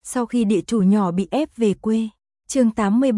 Sau khi địa chủ nhỏ bị ép về quê. Chương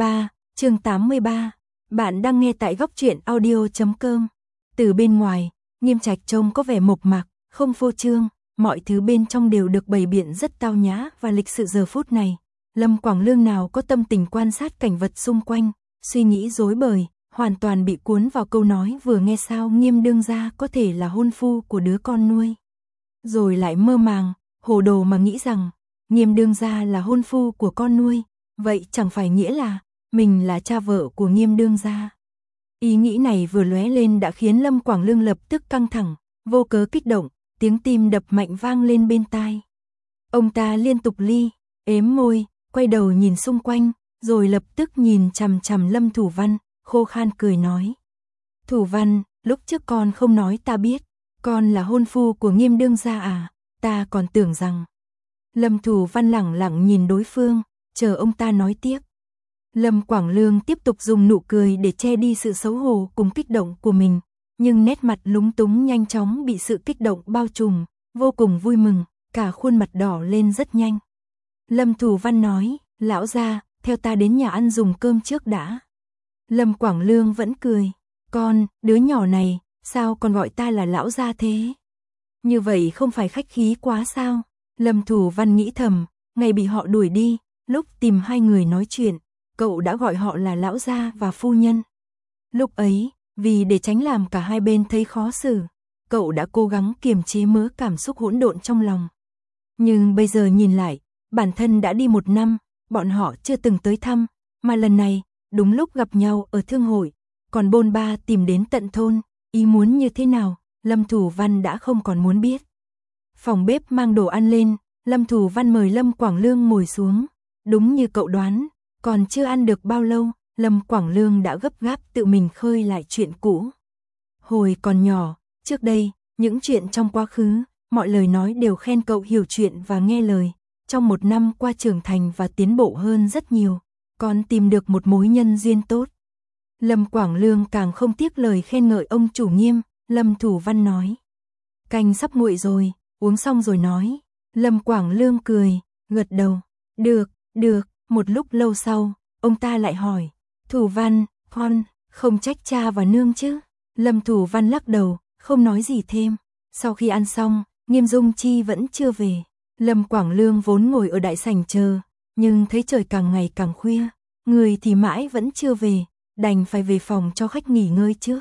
83. Bạn đang nghe tại góc truyện audio.com. Từ bên ngoài, Nghiêm Trạch trông có vẻ mộc mạc, không phô trương, mọi thứ bên trong đều được bày biện rất tao nhã và lịch sự. Giờ phút này, Lâm Quảng Lương nào có tâm tình quan sát cảnh vật xung quanh, suy nghĩ rối bời, hoàn toàn bị cuốn vào câu nói vừa nghe sao Nghiêm đương gia có thể là hôn phu của đứa con nuôi. Rồi lại mơ màng, hồ đồ mà nghĩ rằng, Nghiêm đương gia là hôn phu của con nuôi, vậy chẳng phải nghĩa là mình là cha vợ của Nghiêm đương gia. Ý nghĩ này vừa lóe lên đã khiến Lâm Quảng Lương lập tức căng thẳng, vô cớ kích động, tiếng tim đập mạnh vang lên bên tai. Ông ta liên tục ếm môi, quay đầu nhìn xung quanh, rồi lập tức nhìn chằm chằm Lâm Thủ Văn, khô khan cười nói. Thủ Văn, lúc trước con không nói ta biết, con là hôn phu của Nghiêm đương gia à, ta còn tưởng rằng. Lâm Thủ Văn lẳng lặng nhìn đối phương, chờ ông ta nói tiếp. Lâm Quảng Lương tiếp tục dùng nụ cười để che đi sự xấu hổ cùng kích động của mình, nhưng nét mặt lúng túng nhanh chóng bị sự kích động bao trùm, vô cùng vui mừng, cả khuôn mặt đỏ lên rất nhanh. Lâm Thủ Văn nói, lão gia, theo ta đến nhà ăn dùng cơm trước đã. Lâm Quảng Lương vẫn cười, con, đứa nhỏ này, sao còn gọi ta là lão gia thế? Như vậy không phải khách khí quá sao? Lâm Thủ Văn nghĩ thầm, ngày bị họ đuổi đi, lúc tìm hai người nói chuyện, cậu đã gọi họ là lão gia và phu nhân. Lúc ấy, vì để tránh làm cả hai bên thấy khó xử, cậu đã cố gắng kiềm chế mớ cảm xúc hỗn độn trong lòng. Nhưng bây giờ nhìn lại, bản thân đã đi 1 năm, bọn họ chưa từng tới thăm, mà lần này, đúng lúc gặp nhau ở thương hội, còn bôn ba tìm đến tận thôn, ý muốn như thế nào, Lâm Thủ Văn đã không còn muốn biết. Phòng bếp mang đồ ăn lên, Lâm Thủ Văn mời Lâm Quảng Lương ngồi xuống, đúng như cậu đoán, còn chưa ăn được bao lâu, Lâm Quảng Lương đã gấp gáp tự mình khơi lại chuyện cũ. Hồi còn nhỏ, trước đây, những chuyện trong quá khứ, mọi lời nói đều khen cậu hiểu chuyện và nghe lời. Trong 1 năm qua trưởng thành và tiến bộ hơn rất nhiều, còn tìm được một mối nhân duyên tốt. Lâm Quảng Lương càng không tiếc lời khen ngợi ông chủ Nghiêm. Lâm Thủ Văn nói, canh sắp nguội rồi, uống xong rồi nói. Lâm Quảng Lương cười, gật đầu, được. Một lúc lâu sau, ông ta lại hỏi, Thủ Văn, con không trách cha và nương chứ? Lâm Thủ Văn lắc đầu, không nói gì thêm. Sau khi ăn xong, Nghiêm Dung Chi vẫn chưa về. Lâm Quảng Lương vốn ngồi ở đại sảnh chờ, nhưng thấy trời càng ngày càng khuya, người thì mãi vẫn chưa về, đành phải về phòng cho khách nghỉ ngơi trước.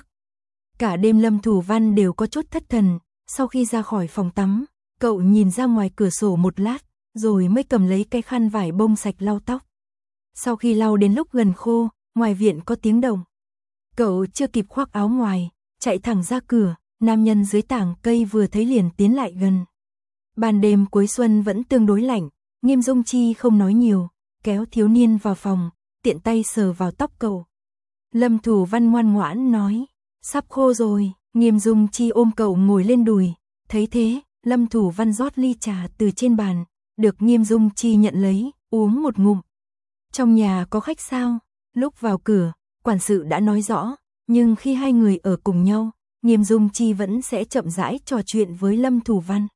Cả đêm Lâm Thủ Văn đều có chút thất thần, sau khi ra khỏi phòng tắm, cậu nhìn ra ngoài cửa sổ một lát, rồi mới cầm lấy cái khăn vải bông sạch lau tóc. Sau khi lau đến lúc gần khô, ngoài viện có tiếng động. Cậu chưa kịp khoác áo ngoài, chạy thẳng ra cửa, nam nhân dưới tảng cây vừa thấy liền tiến lại gần. Ban đêm cuối xuân vẫn tương đối lạnh, Nghiêm Dung Chi không nói nhiều, kéo thiếu niên vào phòng, tiện tay sờ vào tóc cậu. Lâm Thủ Văn ngoan ngoãn nói, sắp khô rồi. Nghiêm Dung Chi ôm cậu ngồi lên đùi, thấy thế, Lâm Thủ Văn rót ly trà từ trên bàn, được Nghiêm Dung Chi nhận lấy, uống một ngụm. Trong nhà có khách sao? Lúc vào cửa, quản sự đã nói rõ, nhưng khi hai người ở cùng nhau, Nghiêm Dung Chi vẫn sẽ chậm rãi trò chuyện với Lâm Thủ Văn.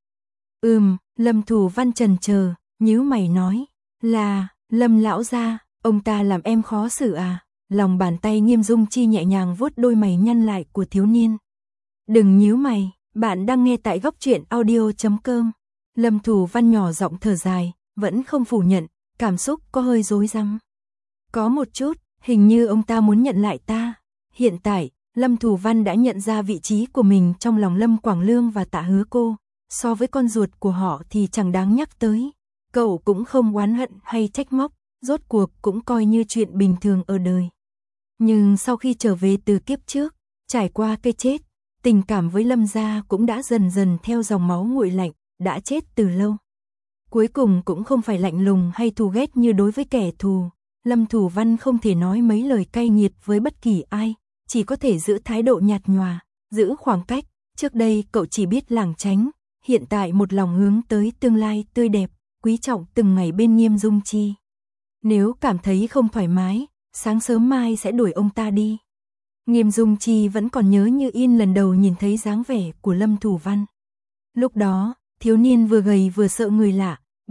Lâm Thủ Văn chần chờ, nhíu mày nói, là, Lâm lão gia, ông ta làm em khó xử à? Lòng bàn tay Nghiêm Dung Chi nhẹ nhàng vuốt đôi mày nhăn lại của thiếu niên. Đừng nhíu mày, bạn đang nghe tại góc truyện audio.com. Lâm Thủ Văn nhỏ giọng thở dài, vẫn không phủ nhận, cảm xúc có hơi rối rắm. Có một chút, hình như ông ta muốn nhận lại ta. Hiện tại, Lâm Thủ Văn đã nhận ra vị trí của mình trong lòng Lâm Quảng Lương và Tạ Hứa Cô. So với con ruột của họ thì chẳng đáng nhắc tới. Cậu cũng không oán hận hay trách móc, rốt cuộc cũng coi như chuyện bình thường ở đời. Nhưng sau khi trở về từ kiếp trước, trải qua cái chết, tình cảm với Lâm gia cũng đã dần dần theo dòng máu nguội lạnh, đã chết từ lâu. Cuối cùng cũng không phải lạnh lùng hay thù ghét như đối với kẻ thù. Lâm Thủ Văn không thể nói mấy lời cay nghiệt với bất kỳ ai, chỉ có thể giữ thái độ nhạt nhòa, giữ khoảng cách. Trước đây cậu chỉ biết lảng tránh, hiện tại một lòng hướng tới tương lai tươi đẹp, quý trọng từng ngày bên Nghiêm Dung Chi. Nếu cảm thấy không thoải mái, sáng sớm mai sẽ đuổi ông ta đi. Nghiêm Dung Chi vẫn còn nhớ như in lần đầu nhìn thấy dáng vẻ của Lâm Thủ Văn. Lúc đó, thiếu niên vừa gầy vừa sợ người lạ,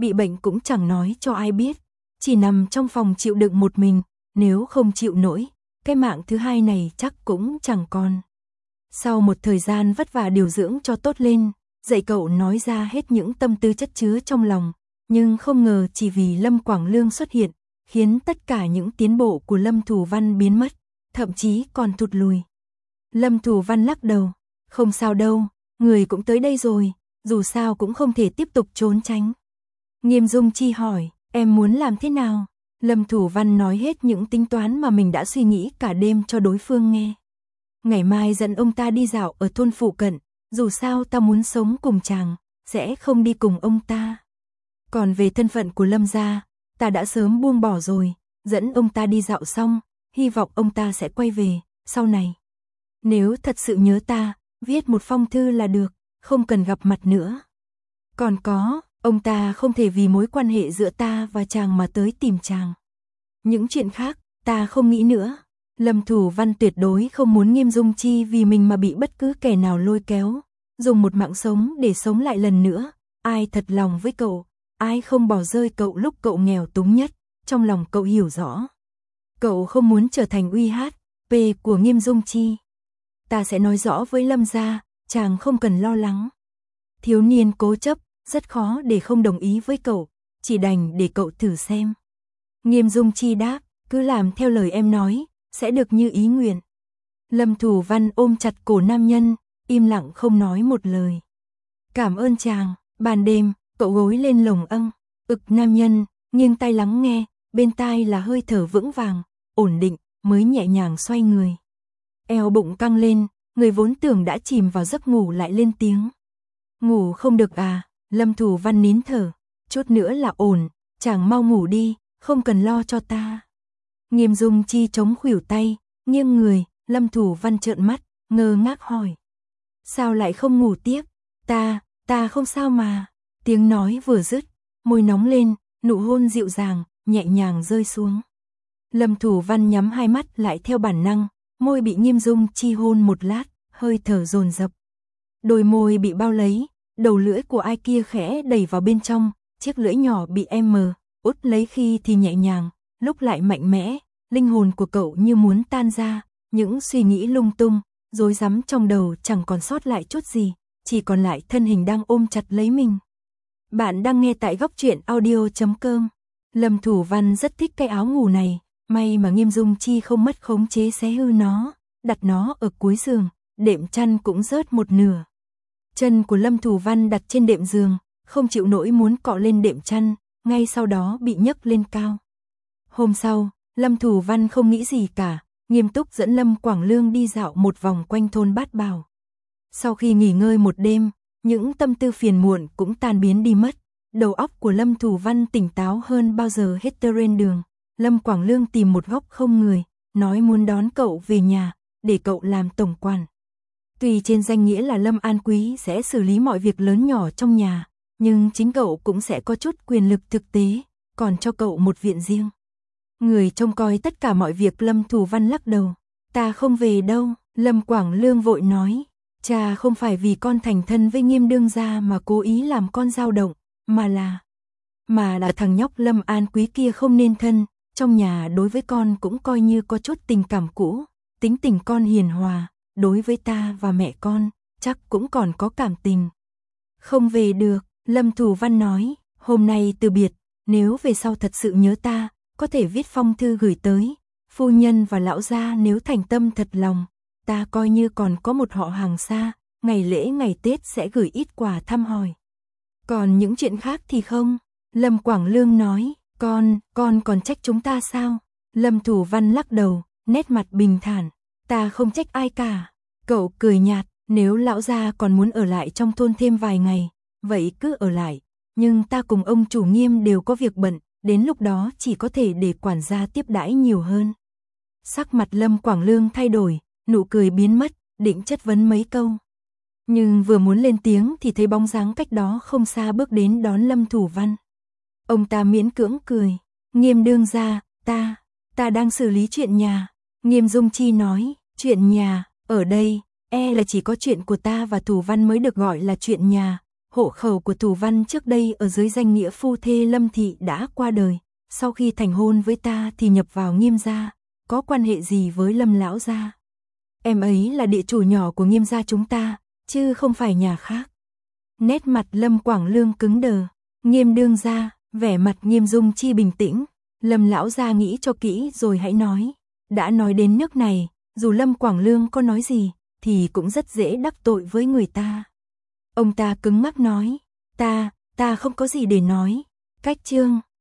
bị bệnh cũng chẳng nói cho ai biết, chỉ nằm trong phòng chịu đựng một mình, nếu không chịu nổi, cái mạng thứ hai này chắc cũng chẳng còn. Sau một thời gian vất vả điều dưỡng cho tốt lên, dạy cậu nói ra hết những tâm tư chất chứa trong lòng, nhưng không ngờ chỉ vì Lâm Quảng Lương xuất hiện, khiến tất cả những tiến bộ của Lâm Thù Văn biến mất, thậm chí còn thụt lùi. Lâm Thù Văn lắc đầu, không sao đâu, người cũng tới đây rồi, dù sao cũng không thể tiếp tục trốn tránh. Nghiêm Dung Chi hỏi, em muốn làm thế nào? Lâm Thù Văn nói hết những tính toán mà mình đã suy nghĩ cả đêm cho đối phương nghe. Ngày mai dẫn ông ta đi dạo ở thôn phụ cận, dù sao ta muốn sống cùng chàng, sẽ không đi cùng ông ta. Còn về thân phận của Lâm gia, ta đã sớm buông bỏ rồi, dẫn ông ta đi dạo xong, hy vọng ông ta sẽ quay về, sau này. Nếu thật sự nhớ ta, viết một phong thư là được, không cần gặp mặt nữa. Còn có, ông ta không thể vì mối quan hệ giữa ta và chàng mà tới tìm chàng. Những chuyện khác, ta không nghĩ nữa. Lâm Thù Văn tuyệt đối không muốn Nghiêm Dung Chi vì mình mà bị bất cứ kẻ nào lôi kéo, dùng một mạng sống để sống lại lần nữa. Ai thật lòng với cậu, ai không bỏ rơi cậu lúc cậu nghèo túng nhất, trong lòng cậu hiểu rõ. Cậu không muốn trở thành UHP của Nghiêm Dung Chi. Ta sẽ nói rõ với Lâm gia, chàng không cần lo lắng. Thiếu niên cố chấp, rất khó để không đồng ý với cậu, chỉ đành để cậu thử xem. Nghiêm Dung Chi đáp, cứ làm theo lời em nói, sẽ được như ý nguyện. Lâm Thù Văn ôm chặt cổ nam nhân, im lặng không nói một lời. Cảm ơn chàng. Ban đêm, cậu gối lên lồng âng, nam nhân, nghiêng tai lắng nghe, bên tai là hơi thở vững vàng, ổn định, mới nhẹ nhàng xoay người. Eo bụng căng lên, người vốn tưởng đã chìm vào giấc ngủ lại lên tiếng. Ngủ không được à? Lâm Thù Văn nín thở, chút nữa là ổn, chàng mau ngủ đi, không cần lo cho ta. Nghiêm Dung Chi chống khuỷu tay, nghiêng người, Lâm Thù Văn trợn mắt, ngơ ngác hỏi. Sao lại không ngủ tiếp? Ta không sao mà. Tiếng nói vừa dứt, môi nóng lên, nụ hôn dịu dàng, nhẹ nhàng rơi xuống. Lâm Thù Văn nhắm hai mắt lại theo bản năng, môi bị Nghiêm Dung Chi hôn một lát, hơi thở dồn dập. Đôi môi bị bao lấy, đầu lưỡi của ai kia khẽ đẩy vào bên trong, chiếc lưỡi nhỏ bị út lấy khi thì nhẹ nhàng, lúc lại mạnh mẽ, linh hồn của cậu như muốn tan ra, những suy nghĩ lung tung, rối rắm trong đầu chẳng còn sót lại chút gì, chỉ còn lại thân hình đang ôm chặt lấy mình. Bạn đang nghe tại Góc Truyện Audio.com. Lâm Thù Văn rất thích cái áo ngủ này, may mà Nghiêm Dung Chi không mất khống chế xé hư nó, đặt nó ở cuối giường, đệm chăn cũng rớt một nửa. Chân của Lâm Thù Văn đặt trên đệm giường, không chịu nổi muốn cọ lên đệm chăn, ngay sau đó bị nhấc lên cao. Hôm sau, Lâm Thù Văn không nghĩ gì cả, nghiêm túc dẫn Lâm Quảng Lương đi dạo một vòng quanh thôn Bát Bảo. Sau khi nghỉ ngơi một đêm, những tâm tư phiền muộn cũng tan biến đi mất, đầu óc của Lâm Thù Văn tỉnh táo hơn bao giờ hết. Trên đường, Lâm Quảng Lương tìm một góc không người, nói muốn đón cậu về nhà, để cậu làm tổng quản. Tuy trên danh nghĩa là Lâm An Quý sẽ xử lý mọi việc lớn nhỏ trong nhà, nhưng chính cậu cũng sẽ có chút quyền lực thực tế, còn cho cậu một viện riêng. Người trông coi tất cả mọi việc. Lâm Thù Văn lắc đầu, ta không về đâu. Lâm Quảng Lương vội nói, cha không phải vì con thành thân với Nghiêm đương gia mà cố ý làm con dao động, mà là thằng nhóc Lâm An Quý kia không nên thân, trong nhà đối với con cũng coi như có chút tình cảm cũ, tính tình con hiền hòa, đối với ta và mẹ con, chắc cũng còn có cảm tình. Không về được, Lâm Thù Văn nói, hôm nay từ biệt, nếu về sau thật sự nhớ ta, có thể viết phong thư gửi tới, phu nhân và lão gia nếu thành tâm thật lòng, ta coi như còn có một họ hàng xa, ngày lễ ngày Tết sẽ gửi ít quà thăm hỏi. Còn những chuyện khác thì không. Lâm Quảng Lương nói, con còn trách chúng ta sao? Lâm Thù Văn lắc đầu, nét mặt bình thản, ta không trách ai cả. Cậu cười nhạt, nếu lão gia còn muốn ở lại trong thôn thêm vài ngày, vậy cứ ở lại, nhưng ta cùng ông chủ Nghiêm đều có việc bận, đến lúc đó chỉ có thể để quản gia tiếp đãi nhiều hơn. Sắc mặt Lâm Quảng Lương thay đổi, nụ cười biến mất, định chất vấn mấy câu. Nhưng vừa muốn lên tiếng thì thấy bóng dáng cách đó không xa bước đến đón Lâm Thù Văn. Ông ta miễn cưỡng cười, Nghiêm đương gia, ta đang xử lý chuyện nhà. Nghiêm Dung Chi nói, chuyện nhà, ở đây, là chỉ có chuyện của ta và Thù Văn mới được gọi là chuyện nhà, Hộ khẩu của Thủ Văn trước đây ở dưới danh nghĩa phu thê Lâm thị đã qua đời, sau khi thành hôn với ta thì nhập vào Nghiêm gia, có quan hệ gì với Lâm lão gia? Em ấy là địa chủ nhỏ của Nghiêm gia chúng ta, chứ không phải nhà khác. Nét mặt Lâm Quảng Lương cứng đờ, Nghiêm đương gia, vẻ mặt Nghiêm Dung Chi bình tĩnh, Lâm lão gia nghĩ cho kỹ rồi hãy nói. Đã nói đến nước này, dù Lâm Quảng Lương có nói gì, thì cũng rất dễ đắc tội với người ta. Ông ta cứng ngắc nói, ta không có gì để nói. Cách chương